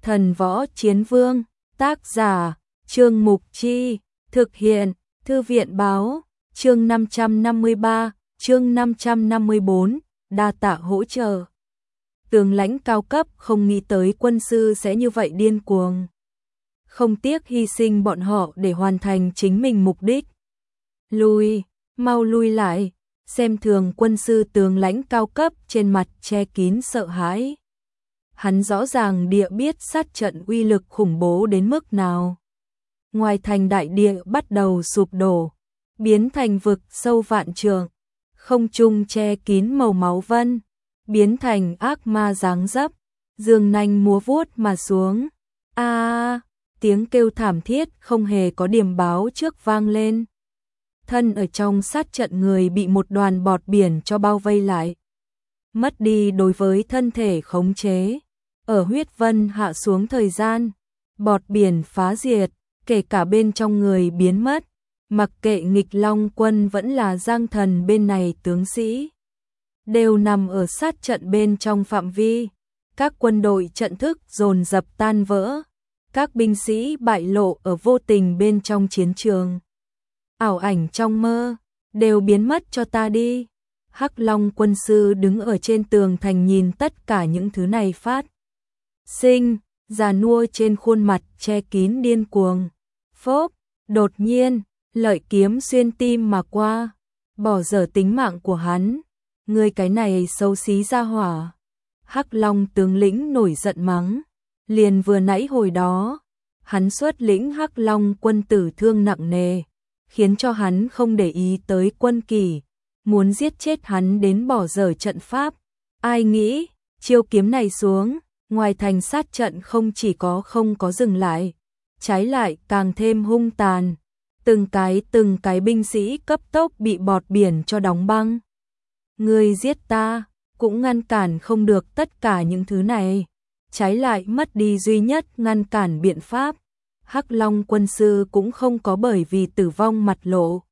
Thần Võ Chiến Vương, tác giả, Trương Mục Chi, thực hiện, Thư viện báo, chương 553, chương 554, đa tạ hỗ trợ. Tướng lãnh cao cấp không nghĩ tới quân sư sẽ như vậy điên cuồng. Không tiếc hy sinh bọn họ để hoàn thành chính mình mục đích. Lui, mau lui lại, xem thường quân sư tướng lãnh cao cấp trên mặt che kín sợ hãi. Hắn rõ ràng địa biết sát trận uy lực khủng bố đến mức nào. Ngoài thành đại địa bắt đầu sụp đổ, biến thành vực sâu vạn trượng, không trung che kín màu máu vân, biến thành ác ma dáng dấp, dương nanh múa vuốt mà xuống. Tiếng kêu thảm thiết không hề có điểm báo trước vang lên. Thân ở trong sát trận người bị một đoàn bọt biển cho bao vây lại. Mất đi đối với thân thể khống chế. Ở huyết vân hạ xuống thời gian, bọt biển phá diệt, kể cả bên trong người biến mất. Mặc kệ nghịch long quân vẫn là Giang Thần bên này tướng sĩ, đều nằm ở sát trận bên trong phạm vi. Các quân đội trận thức dồn dập tan vỡ, các binh sĩ bại lộ ở vô tình bên trong chiến trường. Ảo ảnh trong mơ, đều biến mất cho ta đi. Hắc Long quân sư đứng ở trên tường thành nhìn tất cả những thứ này phát sinh, già nua trên khuôn mặt che kín điên cuồng. Phốp, đột nhiên, lợi kiếm xuyên tim mà qua, bỏ dở tính mạng của hắn. Người cái này xấu xí ra hỏa. Hắc Long tướng lĩnh nổi giận mắng. Liền vừa nãy hồi đó, hắn xuất lĩnh Hắc Long quân tử thương nặng nề, khiến cho hắn không để ý tới quân kỳ, muốn giết chết hắn đến bỏ dở trận pháp. Ai nghĩ, chiêu kiếm này xuống, ngoài thành sát trận không chỉ không có dừng lại, trái lại càng thêm hung tàn. Từng cái binh sĩ cấp tốc bị bọt biển cho đóng băng. Người giết ta, cũng ngăn cản không được tất cả những thứ này, trái lại mất đi duy nhất ngăn cản biện pháp. Hắc Long quân sư cũng không có bởi vì tử vong mặt lộ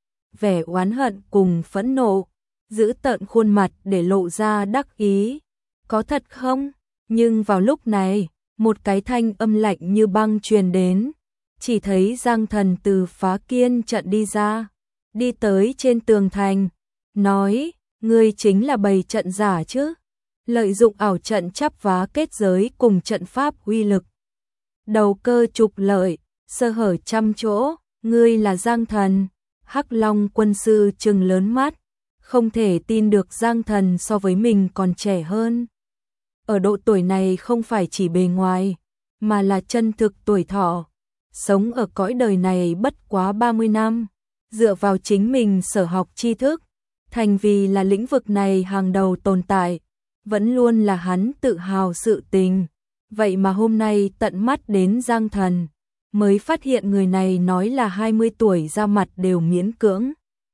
vẻ oán hận cùng phẫn nộ, giữ tợn khuôn mặt để lộ ra đắc ý. Có thật không? Nhưng vào lúc này, một cái thanh âm lạnh như băng truyền đến. Chỉ thấy Giang Thần từ phá kiên trận đi ra, đi tới trên tường thành, nói, ngươi chính là bày trận giả chứ? Lợi dụng ảo trận chắp vá kết giới cùng trận pháp uy lực, đầu cơ trục lợi, sơ hở trăm chỗ, ngươi là Giang Thần. Hắc Long quân sư trừng lớn mắt, không thể tin được Giang Thần so với mình còn trẻ hơn. Ở độ tuổi này không phải chỉ bề ngoài, mà là chân thực tuổi thọ. Sống ở cõi đời này bất quá 30 năm, dựa vào chính mình sở học tri thức, thành vì là lĩnh vực này hàng đầu tồn tại, vẫn luôn là hắn tự hào sự tình. Vậy mà hôm nay tận mắt đến Giang Thần, mới phát hiện người này nói là 20 tuổi ra mặt đều miễn cưỡng.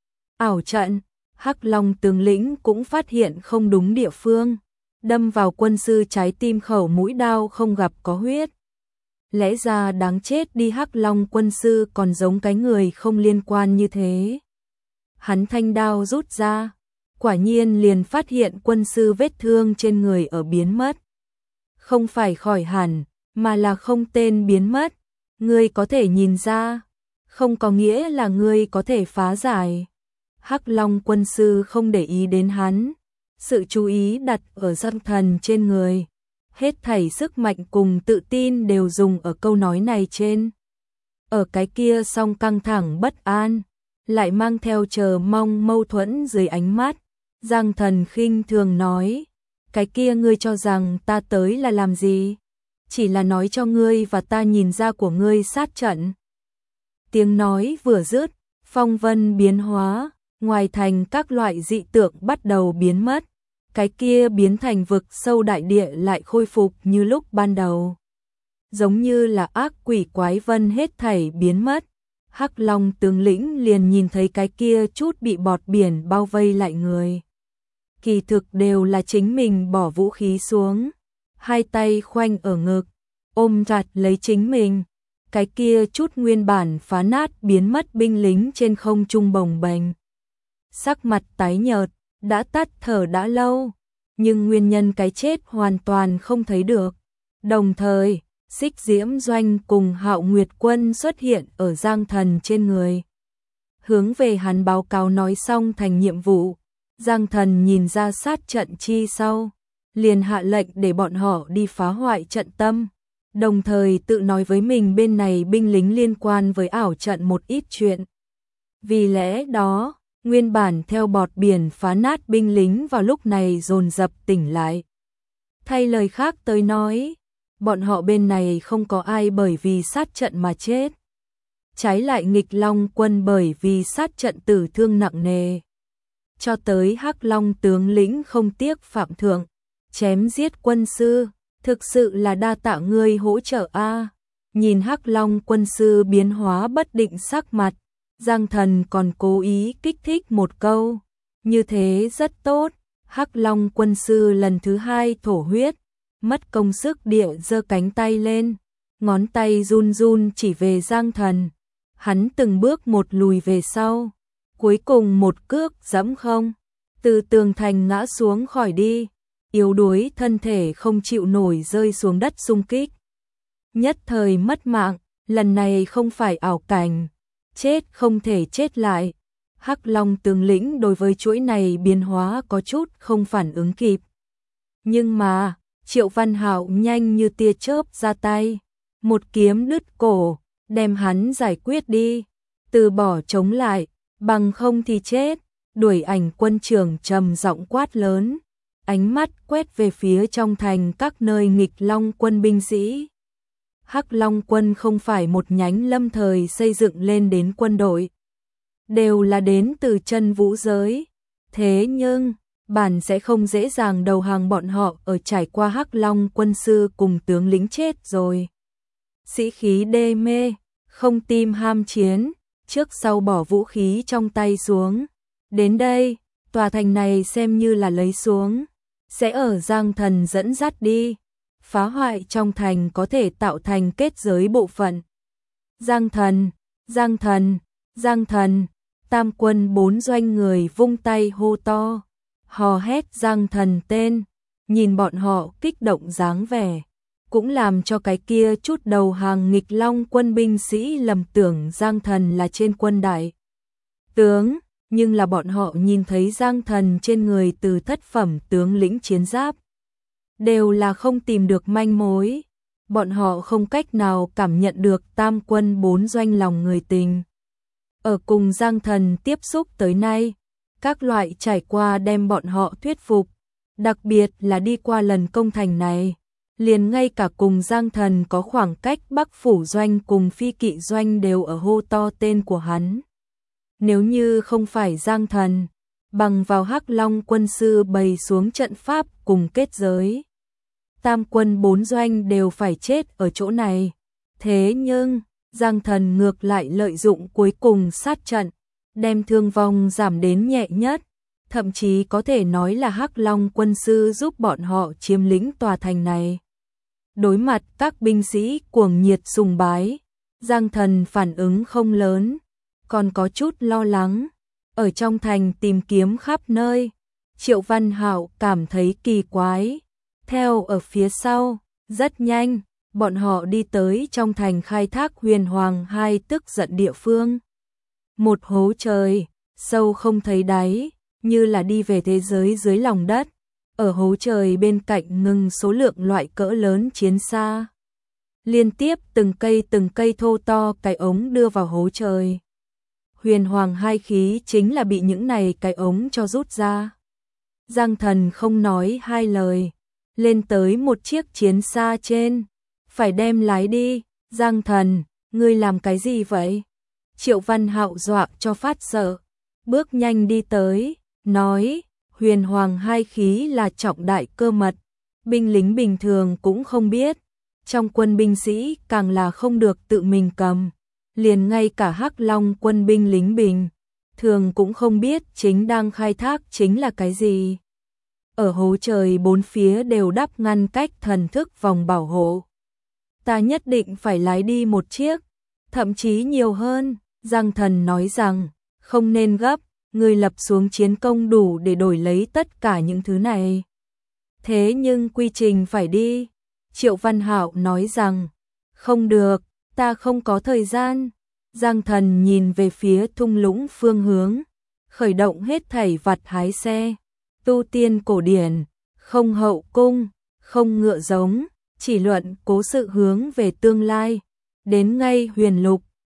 Ảo trận, Hắc Long tướng lĩnh cũng phát hiện không đúng địa phương, đâm vào quân sư trái tim khẩu mũi đao không gặp có huyết. Lẽ ra đáng chết đi, Hắc Long quân sư còn giống cái người không liên quan như thế. Hắn thanh đao rút ra, quả nhiên liền phát hiện quân sư vết thương trên người ở biến mất. Không phải khỏi hẳn, mà là không tên biến mất. Ngươi có thể nhìn ra, không có nghĩa là ngươi có thể phá giải. Hắc Long quân sư không để ý đến hắn, sự chú ý đặt ở Giang Thần trên người. Hết thảy sức mạnh cùng tự tin đều dùng ở câu nói này trên. Ở cái kia song căng thẳng bất an, lại mang theo chờ mong mâu thuẫn dưới ánh mắt. Giang Thần khinh thường nói, cái kia ngươi cho rằng ta tới là làm gì? Chỉ là nói cho ngươi và ta nhìn ra của ngươi sát trận. Tiếng nói vừa dứt, phong vân biến hóa, ngoài thành các loại dị tượng bắt đầu biến mất. Cái kia biến thành vực sâu đại địa lại khôi phục như lúc ban đầu. Giống như là ác quỷ quái vân hết thảy biến mất. Hắc Long tướng lĩnh liền nhìn thấy cái kia chút bị bọt biển bao vây lại người. Kỳ thực đều là chính mình bỏ vũ khí xuống, hai tay khoanh ở ngực, ôm chặt lấy chính mình. Cái kia chút nguyên bản phá nát biến mất binh lính trên không trung bồng bềnh, sắc mặt tái nhợt, đã tắt thở đã lâu, nhưng nguyên nhân cái chết hoàn toàn không thấy được. Đồng thời, Xích Diễm Doanh cùng Hạo Nguyệt Quân xuất hiện ở Giang Thần trên người. Hướng về hắn báo cáo nói xong thành nhiệm vụ, Giang Thần nhìn ra sát trận chi sau, liền hạ lệnh để bọn họ đi phá hoại trận tâm, đồng thời tự nói với mình bên này binh lính liên quan với ảo trận một ít chuyện. Vì lẽ đó, nguyên bản theo bọt biển phá nát binh lính vào lúc này dồn dập tỉnh lại. Thay lời khác tới nói, bọn họ bên này không có ai bởi vì sát trận mà chết. Trái lại Nghịch Long quân bởi vì sát trận tử thương nặng nề. Cho tới Hắc Long tướng lĩnh không tiếc phạm thượng, chém giết quân sư, thực sự là đa tạ ngươi hỗ trợ a. Nhìn Hắc Long quân sư biến hóa bất định sắc mặt, Giang Thần còn cố ý kích thích một câu, như thế rất tốt. Hắc Long quân sư lần thứ hai thổ huyết, mất công sức địa giơ cánh tay lên, ngón tay run run chỉ về Giang Thần. Hắn từng bước một lùi về sau, cuối cùng một cước giẫm không, từ tường thành ngã xuống khỏi đi, yếu đuối thân thể không chịu nổi rơi xuống đất xung kích. Nhất thời mất mạng, lần này không phải ảo cảnh, chết không thể chết lại. Hắc Long tướng lĩnh đối với chuỗi này biến hóa có chút không phản ứng kịp. Nhưng mà, Triệu Văn Hạo nhanh như tia chớp ra tay, một kiếm đứt cổ, đem hắn giải quyết đi, từ bỏ chống lại, bằng không thì chết. Đuổi Ảnh quân trưởng trầm giọng quát lớn, ánh mắt quét về phía trong thành các nơi Nghịch Long quân binh sĩ. Hắc Long quân không phải một nhánh lâm thời xây dựng lên đến quân đội, đều là đến từ chân vũ giới. Thế nhưng, bản sẽ không dễ dàng đầu hàng bọn họ ở trải qua Hắc Long quân sư cùng tướng lính chết rồi. Sĩ khí đê mê, không tim ham chiến, trước sau bỏ vũ khí trong tay xuống. Đến đây, tòa thành này xem như là lấy xuống, sẽ ở Giang Thần dẫn dắt đi. Phá hoại trong thành có thể tạo thành kết giới bộ phận. Giang Thần, Giang Thần, Giang Thần, tam quân 4 doanh người vung tay hô to, hò hét Giang Thần tên, nhìn bọn họ kích động dáng vẻ, cũng làm cho cái kia chút đầu hàng Nghịch Long quân binh sĩ lầm tưởng Giang Thần là trên quân đại tướng, nhưng là bọn họ nhìn thấy Giang Thần trên người từ thất phẩm tướng lĩnh chiến giáp, đều là không tìm được manh mối, bọn họ không cách nào cảm nhận được tam quân 4 doanh lòng người tình. Ở cùng Giang Thần tiếp xúc tới nay, các loại trải qua đem bọn họ thuyết phục, đặc biệt là đi qua lần công thành này, liền ngay cả cùng Giang Thần có khoảng cách Bắc Phủ doanh cùng Phi Kỵ doanh đều ở hô to tên của hắn. Nếu như không phải Giang Thần, bằng vào Hắc Long quân sư bày xuống trận pháp cùng kết giới, tam quân 4 doanh đều phải chết ở chỗ này. Thế nhưng, Giang Thần ngược lại lợi dụng cuối cùng sát trận, đem thương vong giảm đến nhẹ nhất, thậm chí có thể nói là Hắc Long quân sư giúp bọn họ chiếm lĩnh tòa thành này. Đối mặt các binh sĩ cuồng nhiệt sùng bái, Giang Thần phản ứng không lớn, còn có chút lo lắng, ở trong thành tìm kiếm khắp nơi. Triệu Văn Hạo cảm thấy kỳ quái, theo ở phía sau, rất nhanh, bọn họ đi tới trong thành khai thác Huyền Hoàng 2 tức giận địa phương. Một hố trời, sâu không thấy đáy, như là đi về thế giới dưới lòng đất. Ở hố trời bên cạnh ngừng số lượng loại cỡ lớn chiến xa. Liên tiếp từng cây thô to cái ống đưa vào hố trời. Huyền Hoàng 2 khí chính là bị những này cái ống cho rút ra. Giang Thần không nói hai lời, lên tới một chiếc chiến xa trên, phải đem lái đi. Giang Thần, ngươi làm cái gì vậy? Triệu Văn Hạo dọa cho phát sợ, bước nhanh đi tới, nói, Huyền Hoàng 2 khí là trọng đại cơ mật, binh lính bình thường cũng không biết, trong quân binh sĩ càng là không được tự mình cầm, liền ngay cả Hắc Long quân binh lính bình thường cũng không biết chính đang khai thác chính là cái gì. Ở hố trời bốn phía đều đắp ngăn cách thần thức vòng bảo hộ. Ta nhất định phải lái đi một chiếc, thậm chí nhiều hơn. Giang Thần nói rằng, không nên gấp, người lập xuống chiến công đủ để đổi lấy tất cả những thứ này. Thế nhưng quy trình phải đi. Triệu Văn Hạo nói rằng, Không được, ta không có thời gian. Giang Thần nhìn về phía thung lũng phương hướng, khởi động hết thảy vặt hái xe, tu tiên cổ điển, không hậu cung, không ngựa giống, chỉ luận cố sự hướng về tương lai, đến ngay Huyền Lục,